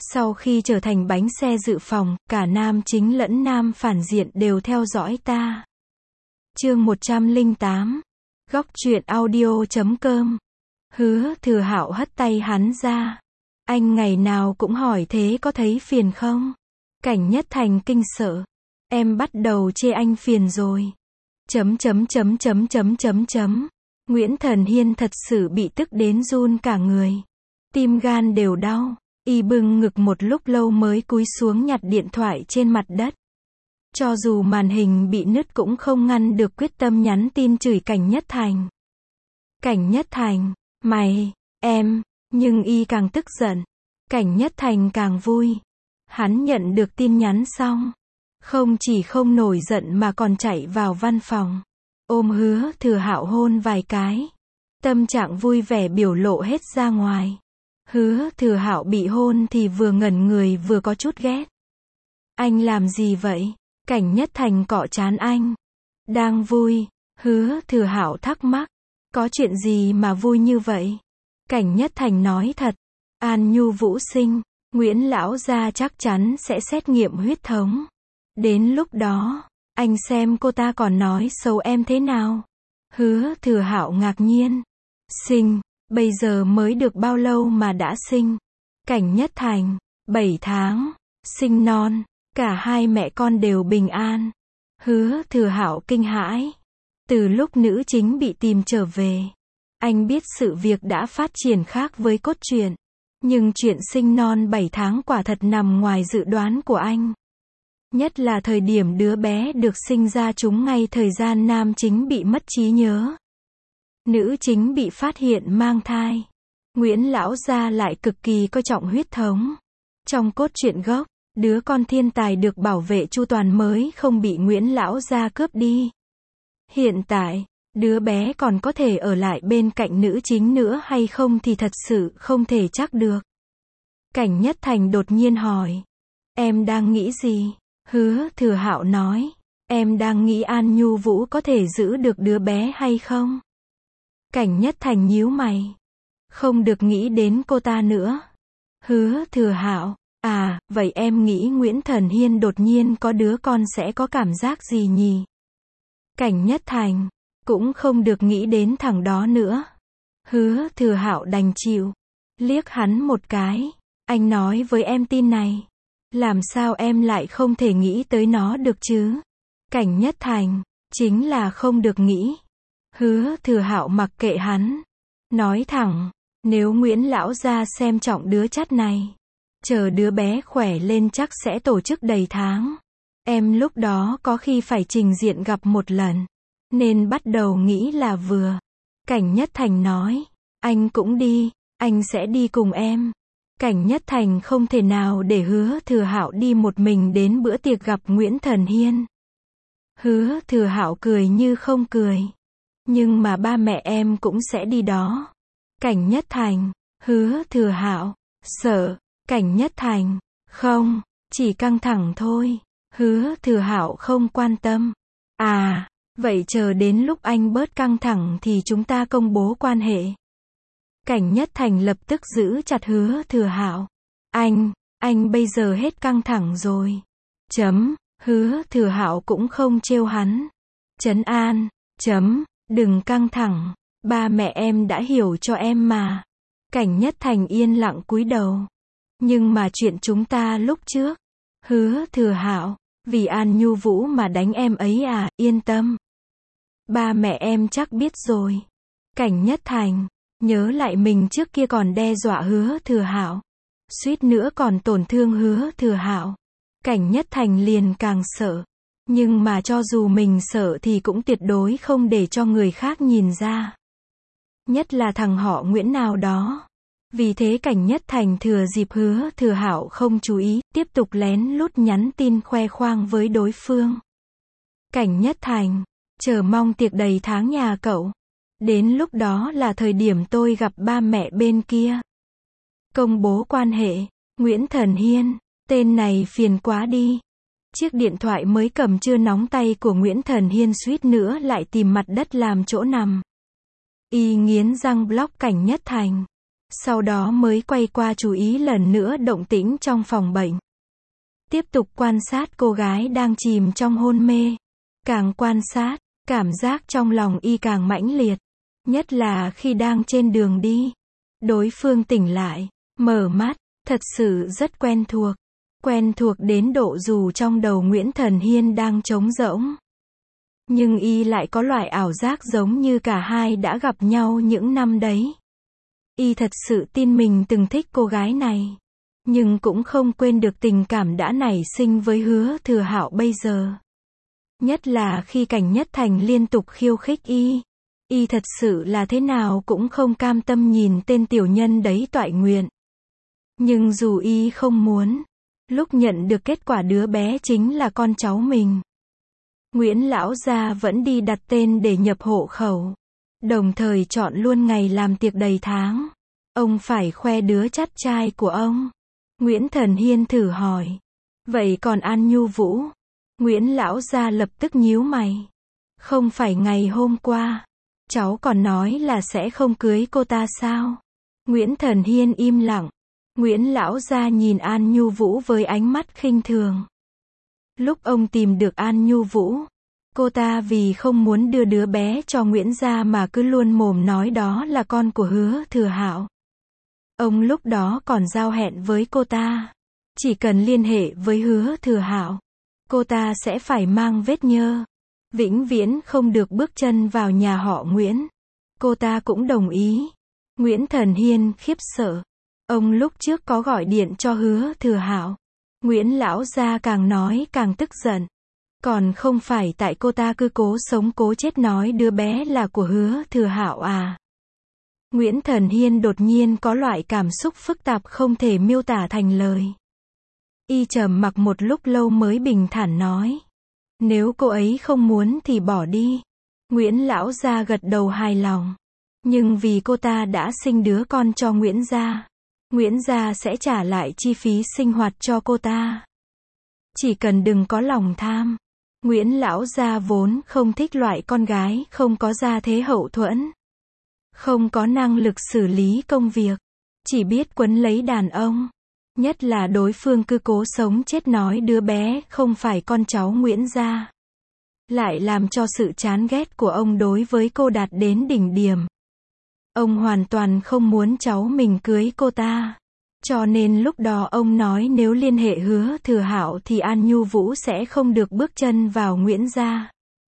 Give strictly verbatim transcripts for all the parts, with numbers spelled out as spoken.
Sau khi trở thành bánh xe dự phòng, cả nam chính lẫn nam phản diện đều theo dõi ta. Chương một trăm lẻ tám. Góc truyện audio chấm com. Hứa Thừa Hạo hất tay hắn ra. Anh ngày nào cũng hỏi thế có thấy phiền không? Cảnh Nhất Thành kinh sợ. Em bắt đầu chê anh phiền rồi. Chấm chấm chấm chấm chấm chấm chấm. Nguyễn Thần Hiên thật sự bị tức đến run cả người. Tim gan đều đau. Y bưng ngực một lúc lâu mới cúi xuống nhặt điện thoại trên mặt đất. Cho dù màn hình bị nứt cũng không ngăn được quyết tâm nhắn tin chửi Cảnh Nhất Thành. Cảnh Nhất Thành, mày, em, nhưng Y càng tức giận. Cảnh Nhất Thành càng vui. Hắn nhận được tin nhắn xong. Không chỉ không nổi giận mà còn chạy vào văn phòng. Ôm Hứa Thừa Hạo hôn vài cái. Tâm trạng vui vẻ biểu lộ hết ra ngoài. Hứa Thừa Hạo bị hôn thì vừa ngẩn người vừa có chút ghét. Anh làm gì vậy? Cảnh Nhất Thành cọ trán anh. Đang vui. Hứa Thừa Hạo thắc mắc. Có chuyện gì mà vui như vậy? Cảnh Nhất Thành nói thật. An Nhu Vũ sinh, Nguyễn lão gia chắc chắn sẽ xét nghiệm huyết thống. Đến lúc đó, anh xem cô ta còn nói xấu em thế nào. Hứa Thừa Hạo ngạc nhiên. Sinh, bây giờ mới được bao lâu mà đã sinh? Cảnh Nhất Thành, bảy tháng, sinh non, cả hai mẹ con đều bình an. Hứa Thừa Hạo kinh hãi. Từ lúc nữ chính bị tìm trở về, anh biết sự việc đã phát triển khác với cốt truyện. Nhưng chuyện sinh non bảy tháng quả thật nằm ngoài dự đoán của anh. Nhất là thời điểm đứa bé được sinh ra trúng ngay thời gian nam chính bị mất trí nhớ. Nữ chính bị phát hiện mang thai. Nguyễn lão gia lại cực kỳ coi trọng huyết thống. Trong cốt truyện gốc, đứa con thiên tài được bảo vệ chu toàn mới không bị Nguyễn lão gia cướp đi. Hiện tại, đứa bé còn có thể ở lại bên cạnh nữ chính nữa hay không thì thật sự không thể chắc được. Cảnh Nhất Thành đột nhiên hỏi. Em đang nghĩ gì? Hứa Thừa Hạo nói. Em đang nghĩ An Nhu Vũ có thể giữ được đứa bé hay không? Cảnh Nhất Thành nhíu mày. Không được nghĩ đến cô ta nữa. Hứa Thừa Hạo. À, vậy em nghĩ Nguyễn Thần Hiên đột nhiên có đứa con sẽ có cảm giác gì nhỉ? Cảnh Nhất Thành. Cũng không được nghĩ đến thằng đó nữa. Hứa Thừa Hạo đành chịu. Liếc hắn một cái. Anh nói với em tin này. Làm sao em lại không thể nghĩ tới nó được chứ? Cảnh Nhất Thành. Chính là không được nghĩ. Hứa Thừa Hạo mặc kệ hắn. Nói thẳng. Nếu Nguyễn lão gia xem trọng đứa chắt này. Chờ đứa bé khỏe lên chắc sẽ tổ chức đầy tháng. Em lúc đó có khi phải trình diện gặp một lần. Nên bắt đầu nghĩ là vừa. Cảnh Nhất Thành nói. Anh cũng đi. Anh sẽ đi cùng em. Cảnh Nhất Thành không thể nào để Hứa Thừa Hạo đi một mình đến bữa tiệc gặp Nguyễn Thần Hiên. Hứa Thừa Hạo cười như không cười. Nhưng mà ba mẹ em cũng sẽ đi đó. Cảnh Nhất Thành. Hứa Thừa Hạo. Sợ. Cảnh Nhất Thành. Không. Chỉ căng thẳng thôi. Hứa Thừa Hạo không quan tâm. À. Vậy chờ đến lúc anh bớt căng thẳng thì chúng ta công bố quan hệ. Cảnh Nhất Thành lập tức giữ chặt Hứa Thừa Hạo. Anh, anh bây giờ hết căng thẳng rồi. Chấm, Hứa Thừa Hạo cũng không trêu hắn. Trấn an, chấm, đừng căng thẳng, ba mẹ em đã hiểu cho em mà. Cảnh Nhất Thành yên lặng cúi đầu. Nhưng mà chuyện chúng ta lúc trước. Hứa Thừa Hạo, vì An Nhu Vũ mà đánh em ấy à, yên tâm. Ba mẹ em chắc biết rồi. Cảnh Nhất Thành. Nhớ lại mình trước kia còn đe dọa Hứa Thừa Hạo. Suýt nữa còn tổn thương Hứa Thừa Hạo. Cảnh Nhất Thành liền càng sợ. Nhưng mà cho dù mình sợ thì cũng tuyệt đối không để cho người khác nhìn ra. Nhất là thằng họ Nguyễn nào đó. Vì thế Cảnh Nhất Thành thừa dịp Hứa Thừa Hạo không chú ý, tiếp tục lén lút nhắn tin khoe khoang với đối phương. Cảnh Nhất Thành. Chờ mong tiệc đầy tháng nhà cậu. Đến lúc đó là thời điểm tôi gặp ba mẹ bên kia. Công bố quan hệ. Nguyễn Thần Hiên. Tên này phiền quá đi. Chiếc điện thoại mới cầm chưa nóng tay của Nguyễn Thần Hiên suýt nữa lại tìm mặt đất làm chỗ nằm. Y nghiến răng block Cảnh Nhất Thành. Sau đó mới quay qua chú ý lần nữa động tĩnh trong phòng bệnh. Tiếp tục quan sát cô gái đang chìm trong hôn mê. Càng quan sát, cảm giác trong lòng y càng mãnh liệt. Nhất là khi đang trên đường đi. Đối phương tỉnh lại, mở mắt, thật sự rất quen thuộc. Quen thuộc đến độ dù trong đầu Nguyễn Thần Hiên đang trống rỗng. Nhưng y lại có loại ảo giác giống như cả hai đã gặp nhau những năm đấy. Y thật sự tin mình từng thích cô gái này. Nhưng cũng không quên được tình cảm đã nảy sinh với Hứa Thừa Hạo bây giờ. Nhất là khi Cảnh Nhất Thành liên tục khiêu khích y. Y thật sự là thế nào cũng không cam tâm nhìn tên tiểu nhân đấy toại nguyện. Nhưng dù y không muốn, lúc nhận được kết quả đứa bé chính là con cháu mình, Nguyễn lão gia vẫn đi đặt tên để nhập hộ khẩu. Đồng thời chọn luôn ngày làm tiệc đầy tháng. Ông phải khoe đứa chắt trai của ông. Nguyễn Thần Hiên thử hỏi. Vậy còn An Nhu Vũ? Nguyễn lão gia lập tức nhíu mày. Không phải ngày hôm qua, cháu còn nói là sẽ không cưới cô ta sao? Nguyễn Thần Hiên im lặng. Nguyễn lão gia nhìn An Nhu Vũ với ánh mắt khinh thường. Lúc ông tìm được An Nhu Vũ, cô ta vì không muốn đưa đứa bé cho Nguyễn gia mà cứ luôn mồm nói đó là con của Hứa Thừa Hạo. Ông lúc đó còn giao hẹn với cô ta, chỉ cần liên hệ với Hứa Thừa Hạo, cô ta sẽ phải mang vết nhơ, vĩnh viễn không được bước chân vào nhà họ Nguyễn. Cô ta cũng đồng ý. Nguyễn Thần Hiên khiếp sợ. Ông lúc trước có gọi điện cho Hứa Thừa Hạo. Nguyễn lão gia càng nói càng tức giận. Còn không phải tại cô ta cứ cố sống cố chết nói đứa bé là của Hứa Thừa Hạo à? Nguyễn Thần Hiên đột nhiên có loại cảm xúc phức tạp không thể miêu tả thành lời. Y trầm mặc một lúc lâu mới bình thản nói. Nếu cô ấy không muốn thì bỏ đi. Nguyễn lão gia gật đầu hài lòng. Nhưng vì cô ta đã sinh đứa con cho Nguyễn gia, Nguyễn gia sẽ trả lại chi phí sinh hoạt cho cô ta. Chỉ cần đừng có lòng tham. Nguyễn lão gia vốn không thích loại con gái không có gia thế hậu thuẫn, không có năng lực xử lý công việc, chỉ biết quấn lấy đàn ông. Nhất là đối phương cứ cố sống chết nói đứa bé không phải con cháu Nguyễn gia, lại làm cho sự chán ghét của ông đối với cô đạt đến đỉnh điểm. Ông hoàn toàn không muốn cháu mình cưới cô ta. Cho nên lúc đó ông nói nếu liên hệ Hứa Thừa Hạo thì An Nhu Vũ sẽ không được bước chân vào Nguyễn gia.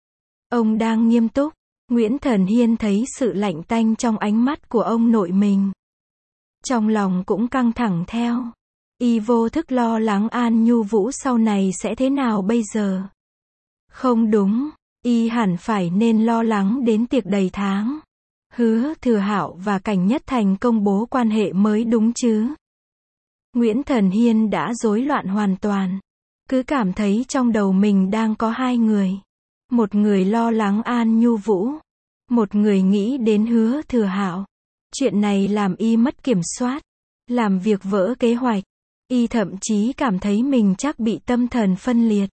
Ông đang nghiêm túc. Nguyễn Thần Hiên thấy sự lạnh tanh trong ánh mắt của ông nội mình. Trong lòng cũng căng thẳng theo. Y vô thức lo lắng An Nhu Vũ sau này sẽ thế nào bây giờ. Không đúng, y hẳn phải nên lo lắng đến tiệc đầy tháng. Hứa Thừa Hạo và Cảnh Nhất Thành công bố quan hệ mới đúng chứ. Nguyễn Thần Hiên đã rối loạn hoàn toàn. Cứ cảm thấy trong đầu mình đang có hai người. Một người lo lắng An Nhu Vũ. Một người nghĩ đến Hứa Thừa Hạo. Chuyện này làm y mất kiểm soát. Làm việc vỡ kế hoạch. Y thậm chí cảm thấy mình chắc bị tâm thần phân liệt.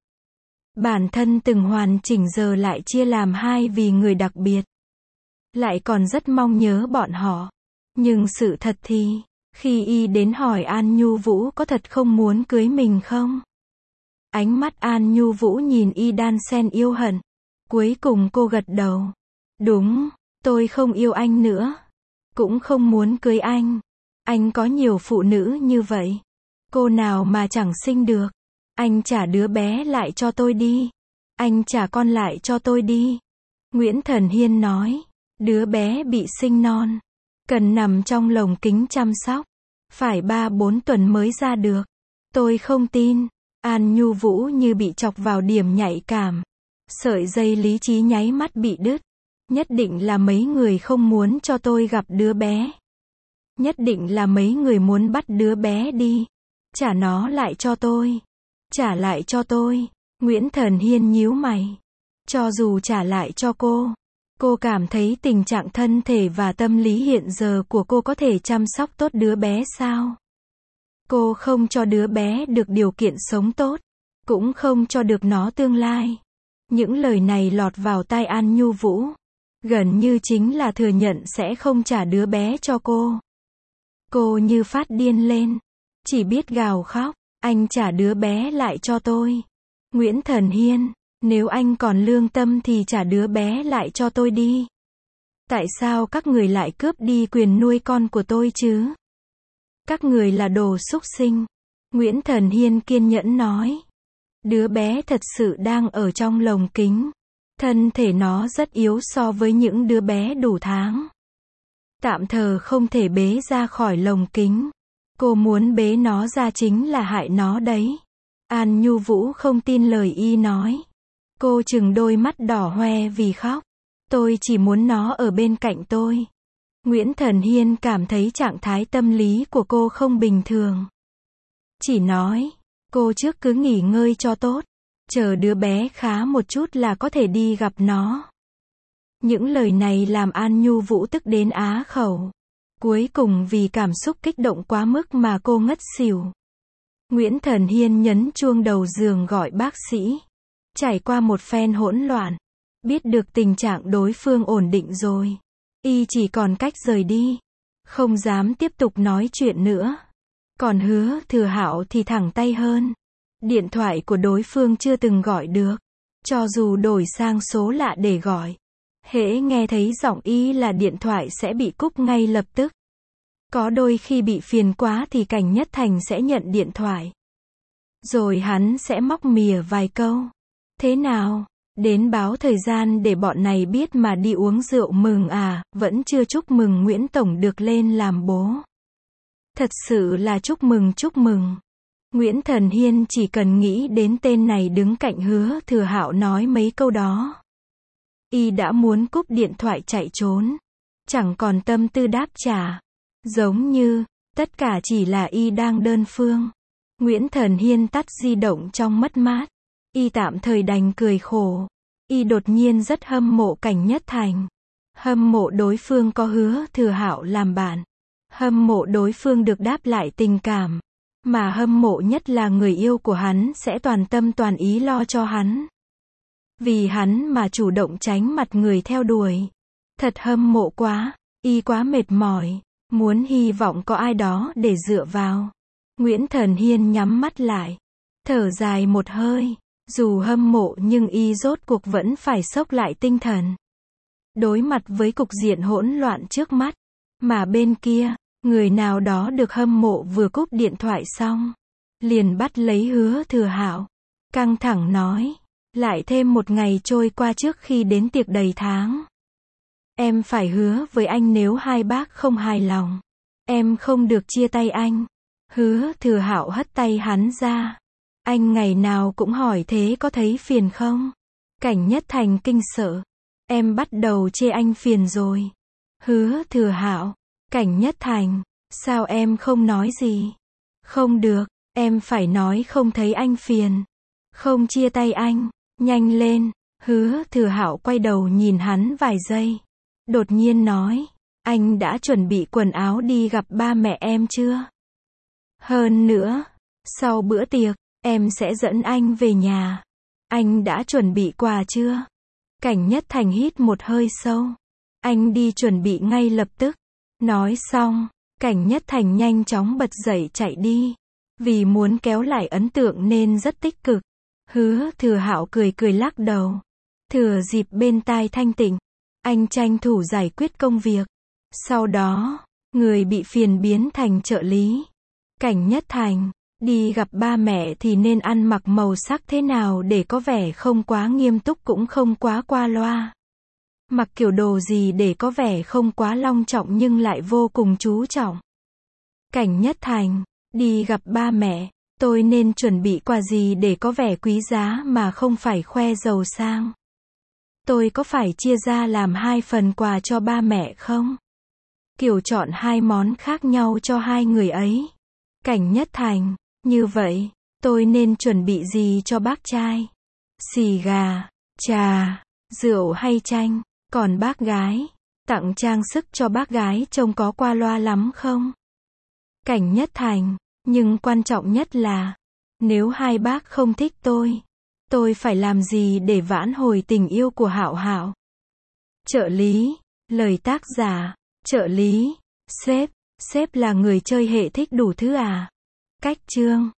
Bản thân từng hoàn chỉnh giờ lại chia làm hai vì người đặc biệt. Lại còn rất mong nhớ bọn họ. Nhưng sự thật thì, khi y đến hỏi An Nhu Vũ có thật không muốn cưới mình không? Ánh mắt An Nhu Vũ nhìn y đan xen yêu hận. Cuối cùng cô gật đầu. Đúng, tôi không yêu anh nữa. Cũng không muốn cưới anh. Anh có nhiều phụ nữ như vậy. Cô nào mà chẳng sinh được. Anh trả đứa bé lại cho tôi đi. Anh trả con lại cho tôi đi. Nguyễn Thần Hiên nói. Đứa bé bị sinh non. Cần nằm trong lồng kính chăm sóc. Phải ba bốn tuần mới ra được. Tôi không tin. An Nhu Vũ như bị chọc vào điểm nhạy cảm. Sợi dây lý trí nháy mắt bị đứt. Nhất định là mấy người không muốn cho tôi gặp đứa bé. Nhất định là mấy người muốn bắt đứa bé đi. Trả nó lại cho tôi. Trả lại cho tôi. Nguyễn Thần Hiên nhíu mày. Cho dù trả lại cho cô, cô cảm thấy tình trạng thân thể và tâm lý hiện giờ của cô có thể chăm sóc tốt đứa bé sao? Cô không cho đứa bé được điều kiện sống tốt, cũng không cho được nó tương lai. Những lời này lọt vào tai An Nhu Vũ. Gần như chính là thừa nhận sẽ không trả đứa bé cho cô. Cô như phát điên lên. Chỉ biết gào khóc. Anh trả đứa bé lại cho tôi. Nguyễn Thần Hiên, nếu anh còn lương tâm thì trả đứa bé lại cho tôi đi. Tại sao các người lại cướp đi quyền nuôi con của tôi chứ? Các người là đồ súc sinh. Nguyễn Thần Hiên kiên nhẫn nói. Đứa bé thật sự đang ở trong lồng kính. Thân thể nó rất yếu so với những đứa bé đủ tháng. Tạm thời không thể bế ra khỏi lồng kính. Cô muốn bế nó ra chính là hại nó đấy. An Nhu Vũ không tin lời y nói. Cô trừng đôi mắt đỏ hoe vì khóc. Tôi chỉ muốn nó ở bên cạnh tôi. Nguyễn Thần Hiên cảm thấy trạng thái tâm lý của cô không bình thường. Chỉ nói, cô trước cứ nghỉ ngơi cho tốt. Chờ đứa bé khá một chút là có thể đi gặp nó. Những lời này làm An Nhu Vũ tức đến á khẩu. Cuối cùng vì cảm xúc kích động quá mức mà cô ngất xỉu. Nguyễn Thần Hiên nhấn chuông đầu giường gọi bác sĩ. Trải qua một phen hỗn loạn. Biết được tình trạng đối phương ổn định rồi. Y chỉ còn cách rời đi. Không dám tiếp tục nói chuyện nữa. Còn Hứa Thừa Hạo thì thẳng tay hơn. Điện thoại của đối phương chưa từng gọi được. Cho dù đổi sang số lạ để gọi. Hễ nghe thấy giọng y là điện thoại sẽ bị cúp ngay lập tức. Có đôi khi bị phiền quá thì Cảnh Nhất Thành sẽ nhận điện thoại. Rồi hắn sẽ móc mỉa vài câu. Thế nào? Đến báo thời gian để bọn này biết mà đi uống rượu mừng à, vẫn chưa chúc mừng Nguyễn Tổng được lên làm bố. Thật sự là chúc mừng chúc mừng. Nguyễn Thần Hiên chỉ cần nghĩ đến tên này đứng cạnh Hứa Thừa Hạo nói mấy câu đó. Y đã muốn cúp điện thoại chạy trốn. Chẳng còn tâm tư đáp trả. Giống như, tất cả chỉ là y đang đơn phương. Nguyễn Thần Hiên tắt di động trong mất mát. Y tạm thời đành cười khổ. Y đột nhiên rất hâm mộ Cảnh Nhất Thành. Hâm mộ đối phương có Hứa Thừa Hạo làm bạn. Hâm mộ đối phương được đáp lại tình cảm. Mà hâm mộ nhất là người yêu của hắn sẽ toàn tâm toàn ý lo cho hắn. Vì hắn mà chủ động tránh mặt người theo đuổi. Thật hâm mộ quá. Y quá mệt mỏi. Muốn hy vọng có ai đó để dựa vào. Nguyễn Thần Hiên nhắm mắt lại. Thở dài một hơi. Dù hâm mộ nhưng y rốt cuộc vẫn phải xốc lại tinh thần. Đối mặt với cục diện hỗn loạn trước mắt. Mà bên kia, người nào đó được hâm mộ vừa cúp điện thoại xong. Liền bắt lấy Hứa Thừa Hạo. Căng thẳng nói. Lại thêm một ngày trôi qua trước khi đến tiệc đầy tháng. Em phải hứa với anh nếu hai bác không hài lòng. Em không được chia tay anh. Hứa Thừa Hạo hất tay hắn ra. Anh ngày nào cũng hỏi thế có thấy phiền không? Cảnh Nhất Thành kinh sợ. Em bắt đầu chê anh phiền rồi. Hứa Thừa Hạo. Cảnh Nhất Thành. Sao em không nói gì? Không được, em phải nói không thấy anh phiền. Không chia tay anh. Nhanh lên. Hứa Thừa Hạo quay đầu nhìn hắn vài giây. Đột nhiên nói. Anh đã chuẩn bị quần áo đi gặp ba mẹ em chưa? Hơn nữa, sau bữa tiệc, em sẽ dẫn anh về nhà. Anh đã chuẩn bị quà chưa? Cảnh Nhất Thành hít một hơi sâu. Anh đi chuẩn bị ngay lập tức. Nói xong, Cảnh Nhất Thành nhanh chóng bật dậy chạy đi. Vì muốn kéo lại ấn tượng nên rất tích cực. Hứa Thừa Hạo cười cười lắc đầu. Thừa dịp bên tai thanh tịnh, anh tranh thủ giải quyết công việc. Sau đó, người bị phiền biến thành trợ lý. Cảnh Nhất Thành, đi gặp ba mẹ thì nên ăn mặc màu sắc thế nào để có vẻ không quá nghiêm túc cũng không quá qua loa. Mặc kiểu đồ gì để có vẻ không quá long trọng nhưng lại vô cùng chú trọng. Cảnh Nhất Thành, đi gặp ba mẹ, tôi nên chuẩn bị quà gì để có vẻ quý giá mà không phải khoe giàu sang. Tôi có phải chia ra làm hai phần quà cho ba mẹ không? Kiểu chọn hai món khác nhau cho hai người ấy. Cảnh Nhất Thành, như vậy, tôi nên chuẩn bị gì cho bác trai? Xì gà, trà, rượu hay chanh? Còn bác gái, tặng trang sức cho bác gái trông có qua loa lắm không? Cảnh Nhất Thành, nhưng quan trọng nhất là, nếu hai bác không thích tôi, tôi phải làm gì để vãn hồi tình yêu của Hạo Hạo? Trợ lý, lời tác giả, trợ lý, sếp, Sếp là người chơi hệ thích đủ thứ à? Cách chương